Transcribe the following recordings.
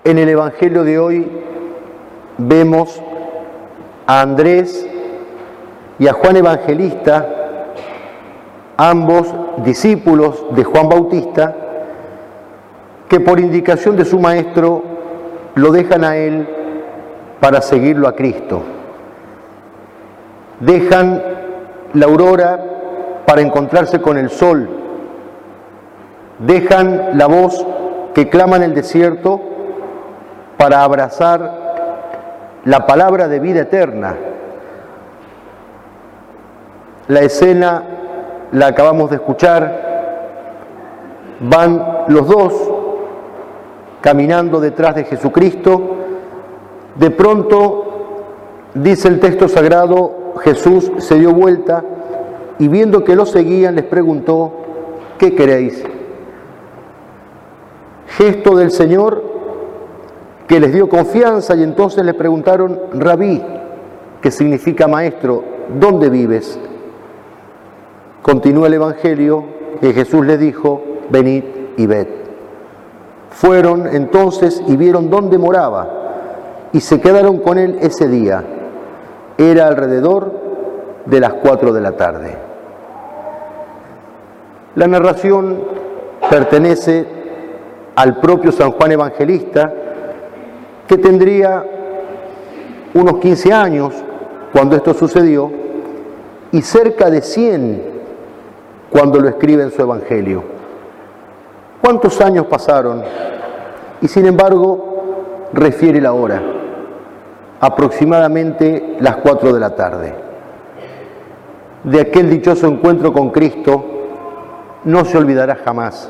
En el Evangelio de hoy vemos a Andrés y a Juan Evangelista, ambos discípulos de Juan Bautista, que por indicación de su maestro lo dejan a él para seguirlo a Cristo. Dejan la aurora para encontrarse con el sol. Dejan la voz que clama en el desierto para abrazar la palabra de vida eterna. La escena la acabamos de escuchar. Van los dos caminando detrás de Jesucristo. De pronto, dice el texto sagrado, Jesús se dio vuelta y viendo que lo seguían les preguntó: ¿qué queréis? Gesto del Señor que les dio confianza, y entonces le preguntaron: Rabí, que significa maestro, ¿dónde vives? Continúa el Evangelio que Jesús les dijo: venid y ved. Fueron entonces y vieron dónde moraba y se quedaron con él ese día. Era alrededor de las 4 de la tarde. La narración pertenece al propio San Juan Evangelista, que tendría unos 15 años cuando esto sucedió y cerca de 100 cuando lo escribe en su Evangelio. ¿Cuántos años pasaron? Y sin embargo refiere la hora, aproximadamente las 4 de la tarde. De aquel dichoso encuentro con Cristo no se olvidará jamás.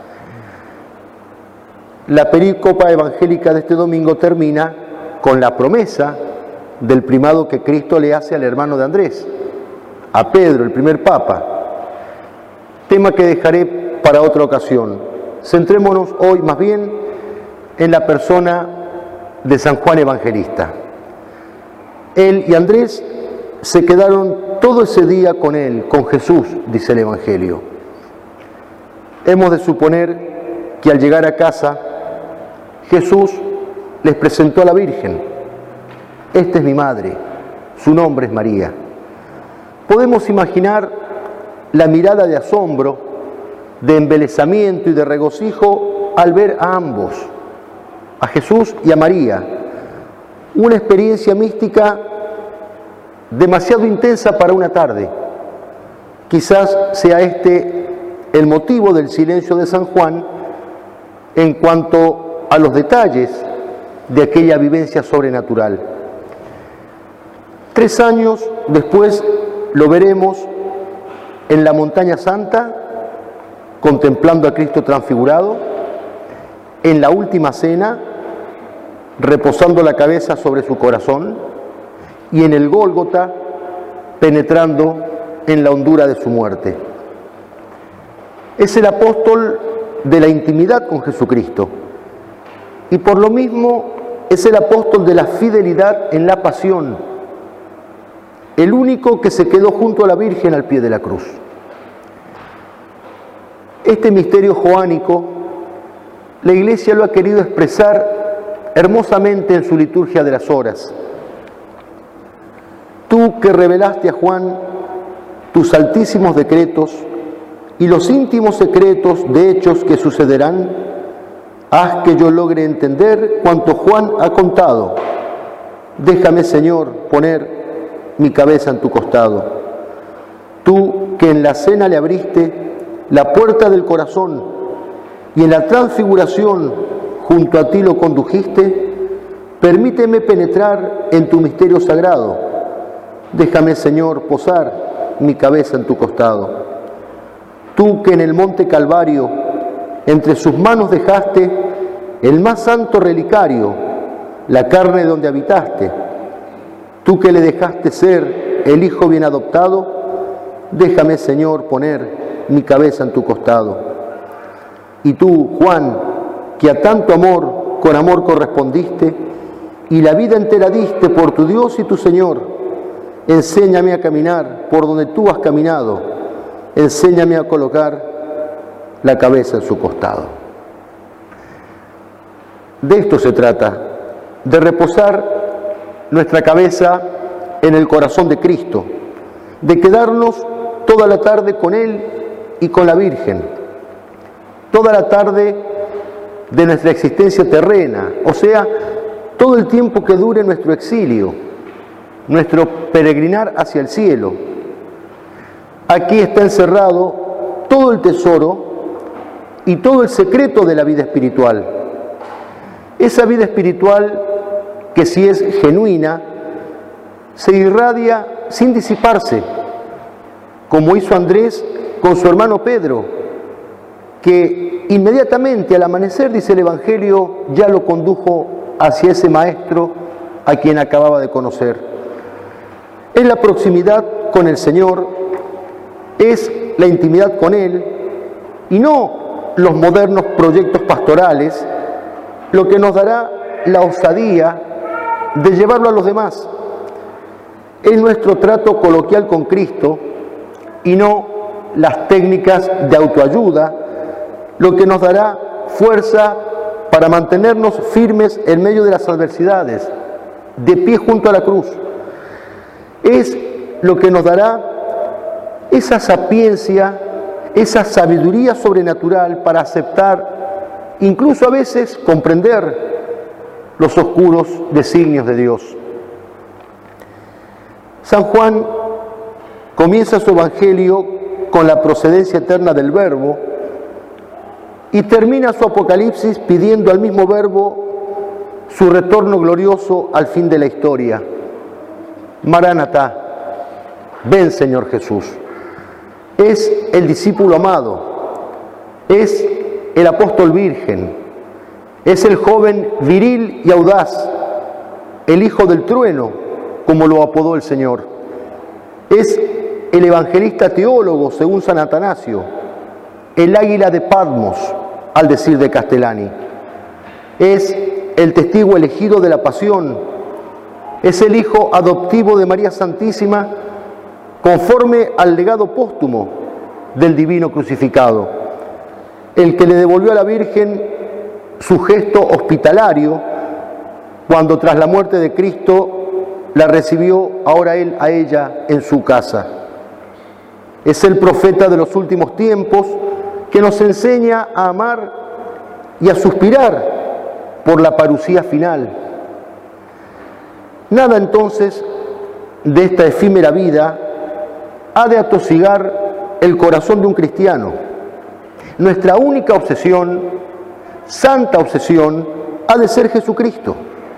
La perícopa evangélica de este domingo termina con la promesa del primado que Cristo le hace al hermano de Andrés, a Pedro, el primer papa. Tema que dejaré para otra ocasión. Centrémonos hoy más bien en la persona de San Juan Evangelista. Él y Andrés se quedaron todo ese día con él, con Jesús, dice el Evangelio. Hemos de suponer que al llegar a casa, Jesús les presentó a la Virgen. Esta es mi madre, su nombre es María. Podemos imaginar la mirada de asombro, de embelesamiento y de regocijo al ver a ambos, a Jesús y a María. Una experiencia mística demasiado intensa para una tarde. Quizás sea este el motivo del silencio de San Juan en cuanto a los detalles de aquella vivencia sobrenatural. 3 años después lo veremos en la Montaña Santa, contemplando a Cristo transfigurado, en la última cena, reposando la cabeza sobre su corazón, y en el Gólgota, penetrando en la hondura de su muerte. Es el apóstol de la intimidad con Jesucristo, y por lo mismo es el apóstol de la fidelidad en la pasión, el único que se quedó junto a la Virgen al pie de la cruz. Este misterio joánico, la Iglesia lo ha querido expresar hermosamente en su liturgia de las horas. Tú que revelaste a Juan tus altísimos decretos y los íntimos secretos de hechos que sucederán, haz que yo logre entender cuanto Juan ha contado. Déjame, Señor, poner mi cabeza en tu costado. Tú que en la cena le abriste la puerta del corazón y en la transfiguración junto a ti lo condujiste, permíteme penetrar en tu misterio sagrado. Déjame, Señor, posar mi cabeza en tu costado. Tú que en el monte Calvario entre sus manos dejaste el más santo relicario, la carne donde habitaste. Tú que le dejaste ser el Hijo bien adoptado, déjame, Señor, poner mi cabeza en tu costado. Y tú, Juan, que a tanto amor con amor correspondiste y la vida entera diste por tu Dios y tu Señor, enséñame a caminar por donde tú has caminado, enséñame a colocar la cabeza en su costado. De esto se trata, de reposar nuestra cabeza en el corazón de Cristo, de quedarnos toda la tarde con Él y con la Virgen, toda la tarde de nuestra existencia terrena, o sea, todo el tiempo que dure nuestro exilio, nuestro peregrinar hacia el cielo. Aquí está encerrado todo el tesoro y todo el secreto de la vida espiritual. Esa vida espiritual que, si es genuina, se irradia sin disiparse, como hizo Andrés con su hermano Pedro, que inmediatamente al amanecer, dice el Evangelio, ya lo condujo hacia ese maestro a quien acababa de conocer. Es la proximidad con el Señor, es la intimidad con Él, y no los modernos proyectos pastorales, lo que nos dará la osadía de llevarlo a los demás. Es nuestro trato coloquial con Cristo y no las técnicas de autoayuda lo que nos dará fuerza para mantenernos firmes en medio de las adversidades, de pie junto a la cruz. Es lo que nos dará esa sapiencia, esa sabiduría sobrenatural para aceptar, incluso a veces comprender los oscuros designios de Dios. San Juan comienza su Evangelio con la procedencia eterna del Verbo y termina su Apocalipsis pidiendo al mismo Verbo su retorno glorioso al fin de la historia. Maranatá, ven Señor Jesús. Es el discípulo amado, es el apóstol virgen, es el joven viril y audaz, el hijo del trueno, como lo apodó el Señor. Es el evangelista teólogo, según San Atanasio, el águila de Patmos, al decir de Castellani. Es el testigo elegido de la pasión, es el hijo adoptivo de María Santísima, conforme al legado póstumo del divino crucificado, el que le devolvió a la Virgen su gesto hospitalario cuando tras la muerte de Cristo la recibió ahora él a ella en su casa. Es el profeta de los últimos tiempos que nos enseña a amar y a suspirar por la parucía final. Nada entonces de esta efímera vida ha de atosigar el corazón de un cristiano. Nuestra única obsesión, santa obsesión, ha de ser Jesucristo.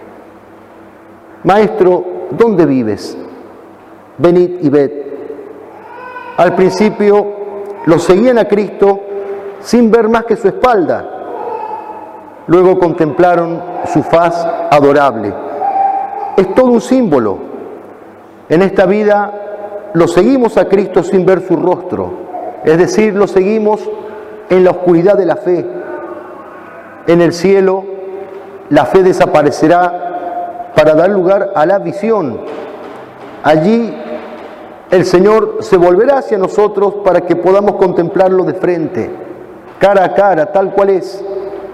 Maestro, ¿dónde vives? Venid y ved. Al principio los seguían a Cristo sin ver más que su espalda. Luego contemplaron su faz adorable. Es todo un símbolo. En esta vida lo seguimos a Cristo sin ver su rostro, es decir, lo seguimos en la oscuridad de la fe. En el cielo la fe desaparecerá para dar lugar a la visión. Allí el Señor se volverá hacia nosotros para que podamos contemplarlo de frente, cara a cara, tal cual es.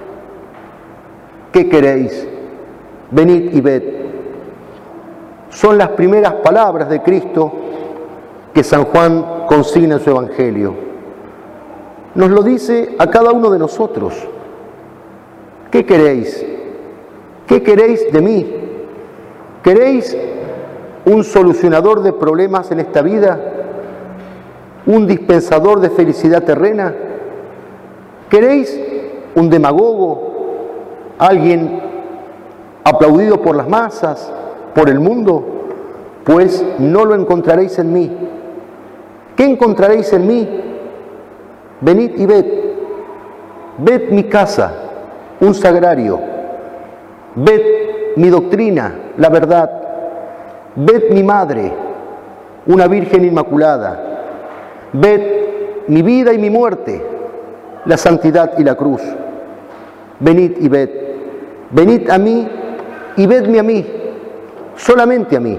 ¿Qué queréis? Venid y ved. Son las primeras palabras de Cristo que San Juan consigna en su Evangelio. Nos lo dice a cada uno de nosotros. ¿Qué queréis? ¿Qué queréis de mí? ¿Queréis un solucionador de problemas en esta vida? ¿Un dispensador de felicidad terrena? ¿Queréis un demagogo? ¿Alguien aplaudido por las masas, por el mundo? Pues no lo encontraréis en mí. ¿Qué encontraréis en mí? Venid y ved. Ved mi casa, un sagrario. Ved mi doctrina, la verdad. Ved mi madre, una Virgen Inmaculada. Ved mi vida y mi muerte, la santidad y la cruz. Venid y ved. Venid a mí y vedme a mí, solamente a mí.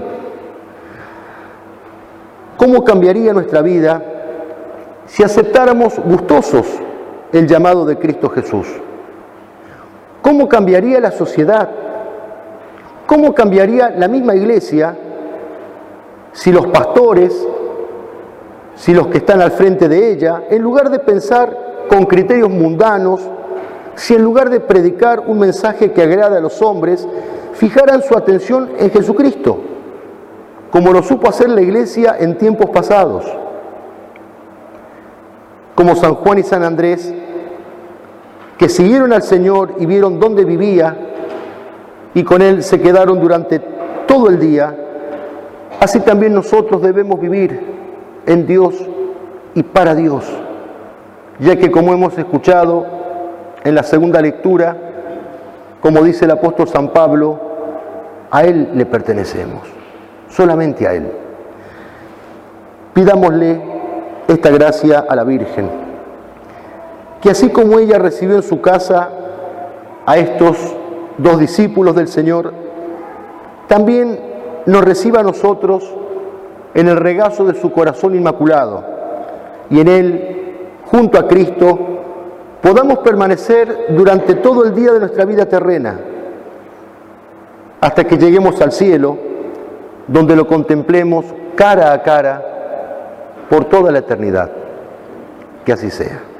¿Cómo cambiaría nuestra vida si aceptáramos gustosos el llamado de Cristo Jesús? ¿Cómo cambiaría la sociedad? ¿Cómo cambiaría la misma iglesia si los pastores, si los que están al frente de ella, en lugar de pensar con criterios mundanos, si en lugar de predicar un mensaje que agrade a los hombres, fijaran su atención en Jesucristo, como lo supo hacer la iglesia en tiempos pasados? Como San Juan y San Andrés, que siguieron al Señor y vieron dónde vivía y con Él se quedaron durante todo el día, así también nosotros debemos vivir en Dios y para Dios, ya que, como hemos escuchado en la segunda lectura, como dice el apóstol San Pablo, a Él le pertenecemos, solamente a Él. Pidámosle esta gracia a la Virgen, que así como ella recibió en su casa a estos dos discípulos del Señor, también nos reciba a nosotros en el regazo de su corazón inmaculado, y en Él, junto a Cristo, podamos permanecer durante todo el día de nuestra vida terrena, hasta que lleguemos al cielo, donde lo contemplemos cara a cara por toda la eternidad. Que así sea.